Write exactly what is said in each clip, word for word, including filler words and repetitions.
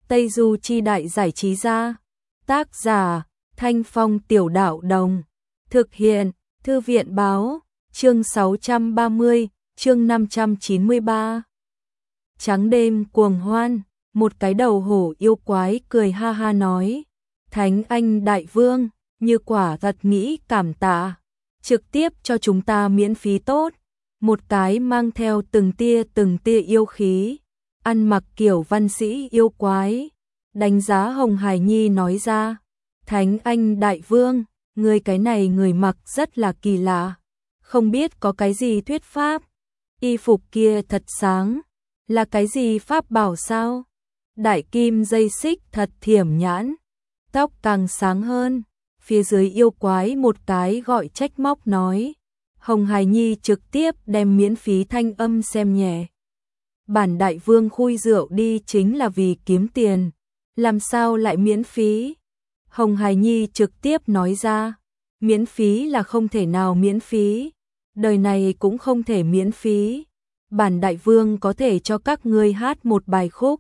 Tây Du Chi Đại Giải Trí Gia. Tác giả Thanh Phong Tiểu Đạo Đồng. Thực hiện Thư viện Báo. Chương sáu trăm ba mươi, chương năm trăm chín mươi ba. Trắng đêm cuồng hoan, một cái đầu hổ yêu quái cười ha ha nói: Thánh Anh Đại Vương, như quả thật nghĩ cảm tạ, trực tiếp cho chúng ta miễn phí tốt. Một cái mang theo từng tia từng tia yêu khí, ăn mặc kiểu văn sĩ yêu quái, đánh giá Hồng Hải Nhi nói ra: Thánh Anh Đại Vương, người cái này người mặc rất là kỳ lạ, không biết có cái gì thuyết pháp. Y phục kia thật sáng, là cái gì pháp bảo sao? Đại kim dây xích thật thiểm nhãn, tóc càng sáng hơn. Phía dưới yêu quái một cái gọi trách móc nói. Hồng Hải Nhi trực tiếp đem miễn phí thanh âm xem nhẹ. Bản đại vương khui rượu đi chính là vì kiếm tiền, làm sao lại miễn phí? Hồng Hải Nhi trực tiếp nói ra, miễn phí là không thể nào miễn phí, đời này cũng không thể miễn phí. Bản đại vương có thể cho các ngươi hát một bài khúc.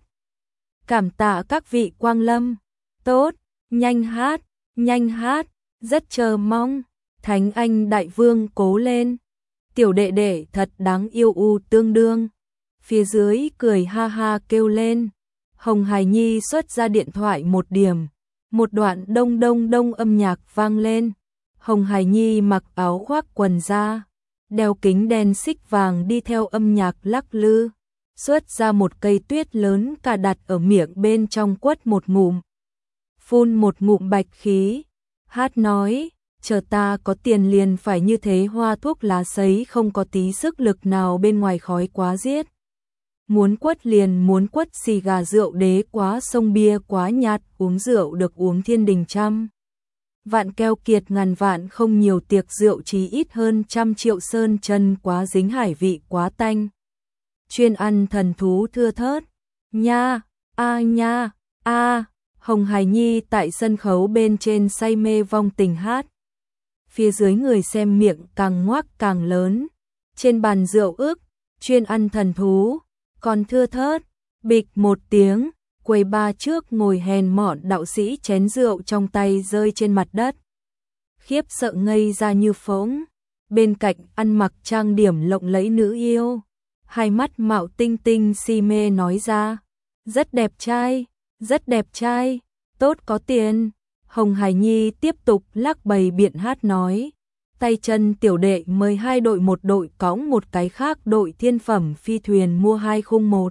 Cảm tạ các vị quang lâm. Tốt, nhanh hát, nhanh hát, rất chờ mong. Thánh Anh Đại Vương cố lên. Tiểu đệ đệ thật đáng yêu u tương đương. Phía dưới cười ha ha kêu lên. Hồng Hải Nhi xuất ra điện thoại một điểm. Một đoạn đông đông đông âm nhạc vang lên. Hồng Hải Nhi mặc áo khoác quần da, đeo kính đen xích vàng đi theo âm nhạc lắc lư. Xuất ra một cây tuyết lớn cả đặt ở miệng bên trong quất một ngụm. Phun một ngụm bạch khí. Hát nói, chờ ta có tiền liền phải như thế, hoa thuốc lá sấy không có tí sức lực nào, bên ngoài khói quá giết. Muốn quất liền muốn quất, xì gà rượu đế quá, sông bia quá nhạt, uống rượu được uống thiên đình trăm vạn, keo kiệt ngàn vạn không nhiều, tiệc rượu chí ít hơn trăm triệu, sơn chân quá dính, hải vị quá tanh, chuyên ăn thần thú thưa thớt. Nha, a nha, a. Hồng Hải Nhi tại sân khấu bên trên say mê vong tình hát. Phía dưới người xem miệng càng ngoác càng lớn. Trên bàn rượu ức, chuyên ăn thần thú, còn thưa thớt. Bịch một tiếng, quầy ba trước ngồi hèn mọn đạo sĩ chén rượu trong tay rơi trên mặt đất. Khiếp sợ ngây ra như phỗng. Bên cạnh ăn mặc trang điểm lộng lẫy nữ yêu, hai mắt mạo tinh tinh si mê nói ra: rất đẹp trai, rất đẹp trai, tốt có tiền. Hồng Hải Nhi tiếp tục lắc bầy biện hát nói: tay chân tiểu đệ mời hai đội, một đội cõng một cái khác đội thiên phẩm phi thuyền mua hai khung, một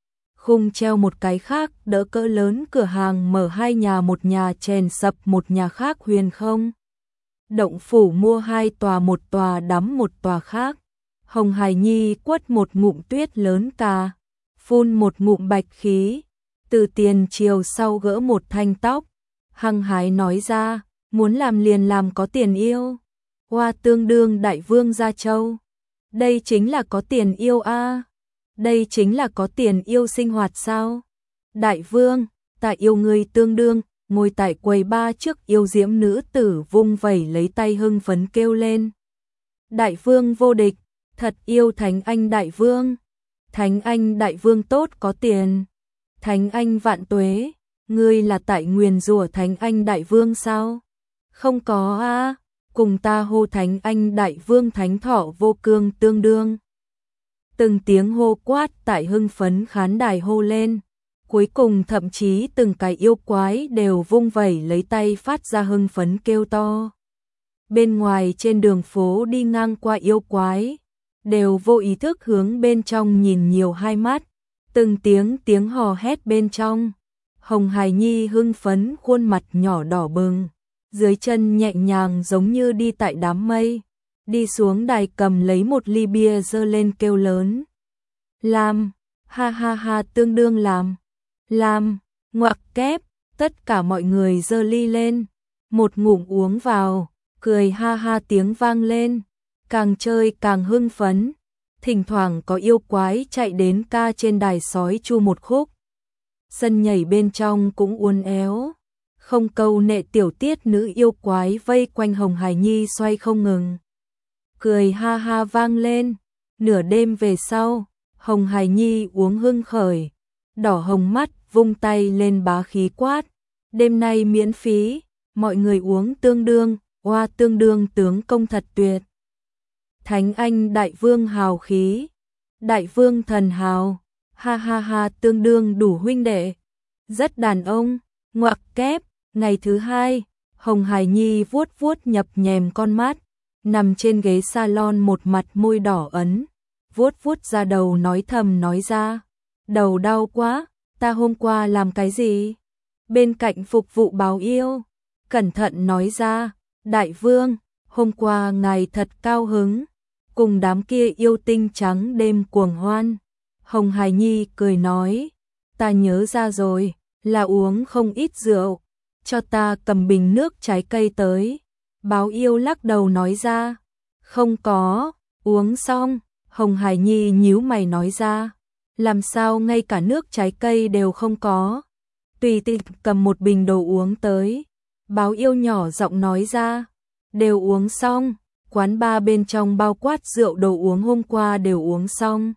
khung treo một cái khác đỡ cỡ lớn, cửa hàng mở hai nhà, một nhà chèn sập một nhà khác, huyền không động phủ mua hai tòa, một tòa đắm một tòa khác. Hồng Hải Nhi quất một ngụm tuyết lớn cà, phun một ngụm bạch khí, từ tiền chiều sau gỡ một thanh tóc, hăng hái nói ra: muốn làm liền làm, có tiền yêu. Hoa tương đương đại vương gia châu. Đây chính là có tiền yêu a. À. Đây chính là có tiền yêu sinh hoạt sao? Đại vương, ta yêu người tương đương. Ngồi tại quầy ba trước yêu diễm nữ tử vung vẩy lấy tay hưng phấn kêu lên: Đại vương vô địch, thật yêu Thánh Anh Đại Vương. Thánh Anh Đại Vương tốt có tiền. Thánh Anh vạn tuế, ngươi là tại nguyền rủa Thánh Anh Đại Vương sao? Không có a, à, cùng ta hô Thánh Anh Đại Vương thánh thọ vô cương tương đương. Từng tiếng hô quát tại hưng phấn khán đài hô lên, cuối cùng thậm chí từng cái yêu quái đều vung vẩy lấy tay phát ra hưng phấn kêu to. Bên ngoài trên đường phố đi ngang qua yêu quái, đều vô ý thức hướng bên trong nhìn nhiều hai mắt. Từng tiếng tiếng hò hét bên trong. Hồng Hải Nhi hưng phấn, khuôn mặt nhỏ đỏ bừng, dưới chân nhẹ nhàng giống như đi tại đám mây. Đi xuống đài cầm lấy một ly bia dơ lên kêu lớn: làm, ha ha ha, tương đương làm, làm, ngoặc kép. Tất cả mọi người dơ ly lên, một ngụm uống vào, cười ha ha tiếng vang lên, càng chơi càng hưng phấn. Thỉnh thoảng có yêu quái chạy đến ca trên đài sói chu một khúc. Sân nhảy bên trong cũng uốn éo, không câu nệ tiểu tiết nữ yêu quái vây quanh Hồng Hải Nhi xoay không ngừng. Cười ha ha vang lên. Nửa đêm về sau, Hồng Hải Nhi uống hưng khởi, đỏ hồng mắt, vung tay lên bá khí quát. Đêm nay miễn phí, mọi người uống tương đương, oa tương đương tướng công thật tuyệt. Thánh Anh đại vương hào khí, đại vương thần hào, ha ha ha tương đương đủ huynh đệ. Rất đàn ông, ngoặc kép, ngày thứ hai, Hồng Hải Nhi vuốt vuốt nhập nhèm con mắt, nằm trên ghế salon một mặt môi đỏ ấn, vuốt vuốt ra đầu nói thầm nói ra. Đầu đau quá, ta hôm qua làm cái gì? Bên cạnh phục vụ báo yêu, cẩn thận nói ra, đại vương, hôm qua ngài thật cao hứng, cùng đám kia yêu tinh trắng đêm cuồng hoan. Hồng Hải Nhi cười nói, ta nhớ ra rồi, là uống không ít rượu, cho ta cầm bình nước trái cây tới. Báo yêu lắc đầu nói ra, không có, uống xong. Hồng Hải Nhi nhíu mày nói ra, làm sao ngay cả nước trái cây đều không có. Tùy tiện cầm một bình đồ uống tới. Báo yêu nhỏ giọng nói ra, đều uống xong, quán bar bên trong bao quát rượu đồ uống hôm qua đều uống xong.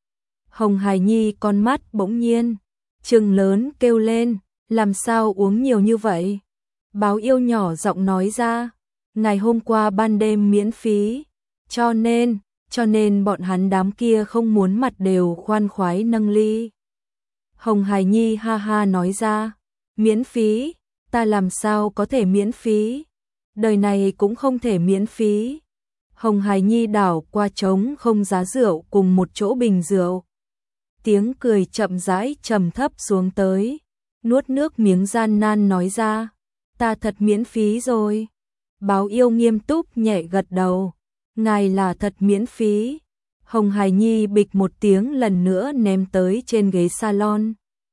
Hồng Hải Nhi con mắt bỗng nhiên trừng lớn kêu lên, làm sao uống nhiều như vậy? Báo yêu nhỏ giọng nói ra, ngày hôm qua ban đêm miễn phí, cho nên, cho nên bọn hắn đám kia không muốn mặt đều khoan khoái nâng ly. Hồng Hải Nhi ha ha nói ra, miễn phí, ta làm sao có thể miễn phí? Đời này cũng không thể miễn phí. Hồng Hải Nhi đảo qua trống không giá rượu cùng một chỗ bình rượu. Tiếng cười chậm rãi trầm thấp xuống tới, nuốt nước miếng gian nan nói ra, ta thật miễn phí rồi. Báo yêu nghiêm túc nhẹ gật đầu, ngài là thật miễn phí. Hồng Hải Nhi bịch một tiếng lần nữa ném tới trên ghế salon.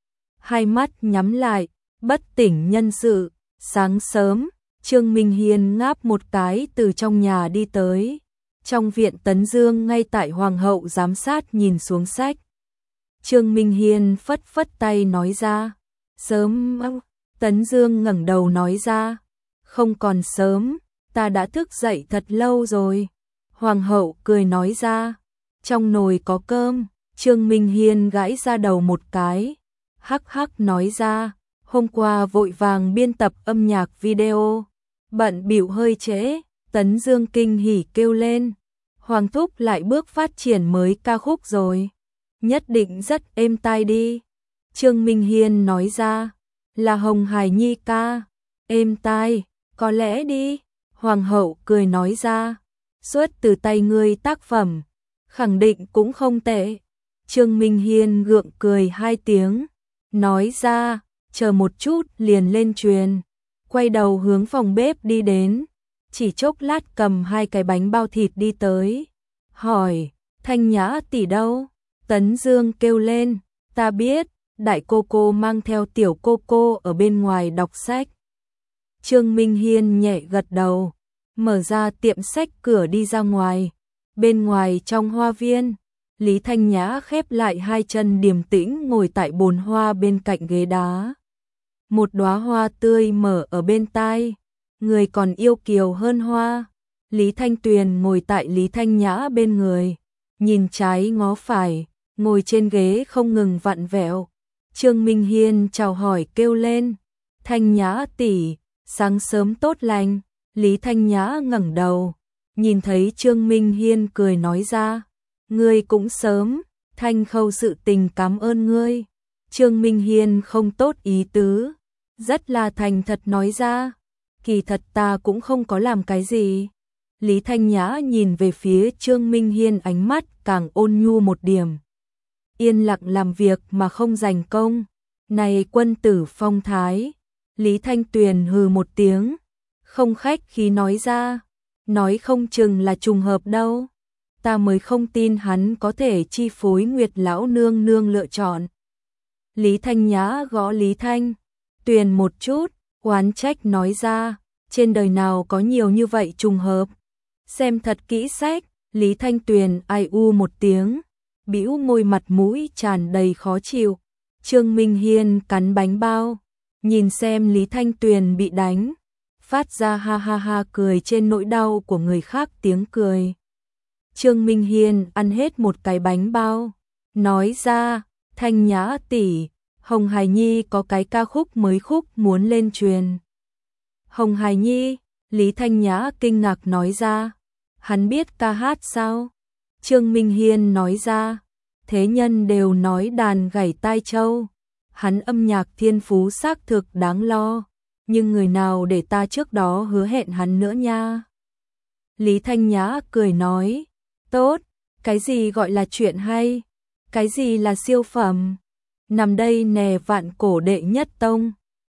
Hai mắt nhắm lại, bất tỉnh nhân sự. Sáng sớm, Trương Minh Hiên ngáp một cái từ trong nhà đi tới. Trong viện Tấn Dương ngay tại Hoàng hậu giám sát nhìn xuống sách. Trương Minh Hiên phất phất tay nói ra, sớm. Tấn Dương ngẩng đầu nói ra, không còn sớm, ta đã thức dậy thật lâu rồi. Hoàng hậu cười nói ra, trong nồi có cơm. Trương Minh Hiên gãi ra đầu một cái, hắc hắc nói ra, hôm qua vội vàng biên tập âm nhạc video, bận bịu hơi trễ. Tấn Dương kinh hỉ kêu lên, Hoàng thúc lại bước phát triển mới ca khúc rồi, nhất định rất êm tai đi. Trương Minh Hiên nói ra, là Hồng Hải Nhi ca, êm tai, có lẽ đi. Hoàng hậu cười nói ra, xuất từ tay ngươi tác phẩm, khẳng định cũng không tệ. Trương Minh Hiên gượng cười hai tiếng, nói ra, chờ một chút liền lên truyền. Quay đầu hướng phòng bếp đi đến, chỉ chốc lát cầm hai cái bánh bao thịt đi tới, hỏi, Thanh Nhã tỷ đâu? Tấn Dương kêu lên, ta biết, đại cô cô mang theo tiểu cô cô ở bên ngoài đọc sách. Trương Minh Hiên nhẹ gật đầu, mở ra tiệm sách cửa đi ra ngoài. Bên ngoài trong hoa viên, Lý Thanh Nhã khép lại hai chân điềm tĩnh ngồi tại bồn hoa bên cạnh ghế đá. Một đóa hoa tươi mở ở bên tai, người còn yêu kiều hơn hoa. Lý Thanh Tuyền ngồi tại Lý Thanh Nhã bên người, nhìn trái ngó phải, ngồi trên ghế không ngừng vặn vẹo. Trương Minh Hiên chào hỏi kêu lên, Thanh Nhã tỷ, sáng sớm tốt lành. Lý Thanh Nhã ngẩng đầu, nhìn thấy Trương Minh Hiên cười nói ra, ngươi cũng sớm, Thanh Khâu sự tình cảm ơn ngươi. Trương Minh Hiên không tốt ý tứ, rất là thành thật nói ra, kỳ thật ta cũng không có làm cái gì. Lý Thanh Nhã nhìn về phía Trương Minh Hiên ánh mắt càng ôn nhu một điểm. Yên lặng làm việc mà không giành công, này quân tử phong thái. Lý Thanh Tuyền hừ một tiếng, không khách khí nói ra, nói không chừng là trùng hợp đâu. Ta mới không tin hắn có thể chi phối Nguyệt lão nương nương lựa chọn. Lý Thanh Nhã gõ Lý Thanh Tuyền một chút, oán trách nói ra, trên đời nào có nhiều như vậy trùng hợp. Xem thật kỹ sách. Lý Thanh Tuyền ai u một tiếng, bĩu môi mặt mũi tràn đầy khó chịu. Trương Minh Hiên cắn bánh bao, nhìn xem Lý Thanh Tuyền bị đánh, phát ra ha ha ha cười trên nỗi đau của người khác tiếng cười. Trương Minh Hiên ăn hết một cái bánh bao, nói ra, Thanh Nhã tỷ, Hồng Hải Nhi có cái ca khúc mới khúc muốn lên truyền. Hồng Hải Nhi, Lý Thanh Nhã kinh ngạc nói ra, hắn biết ca hát sao? Trương Minh Hiên nói ra, thế nhân đều nói đàn gảy tai châu, hắn âm nhạc thiên phú xác thực đáng lo, nhưng người nào để ta trước đó hứa hẹn hắn nữa nha. Lý Thanh Nhã cười nói, tốt, cái gì gọi là chuyện hay, cái gì là siêu phẩm, nằm đây nè vạn cổ đệ nhất tông,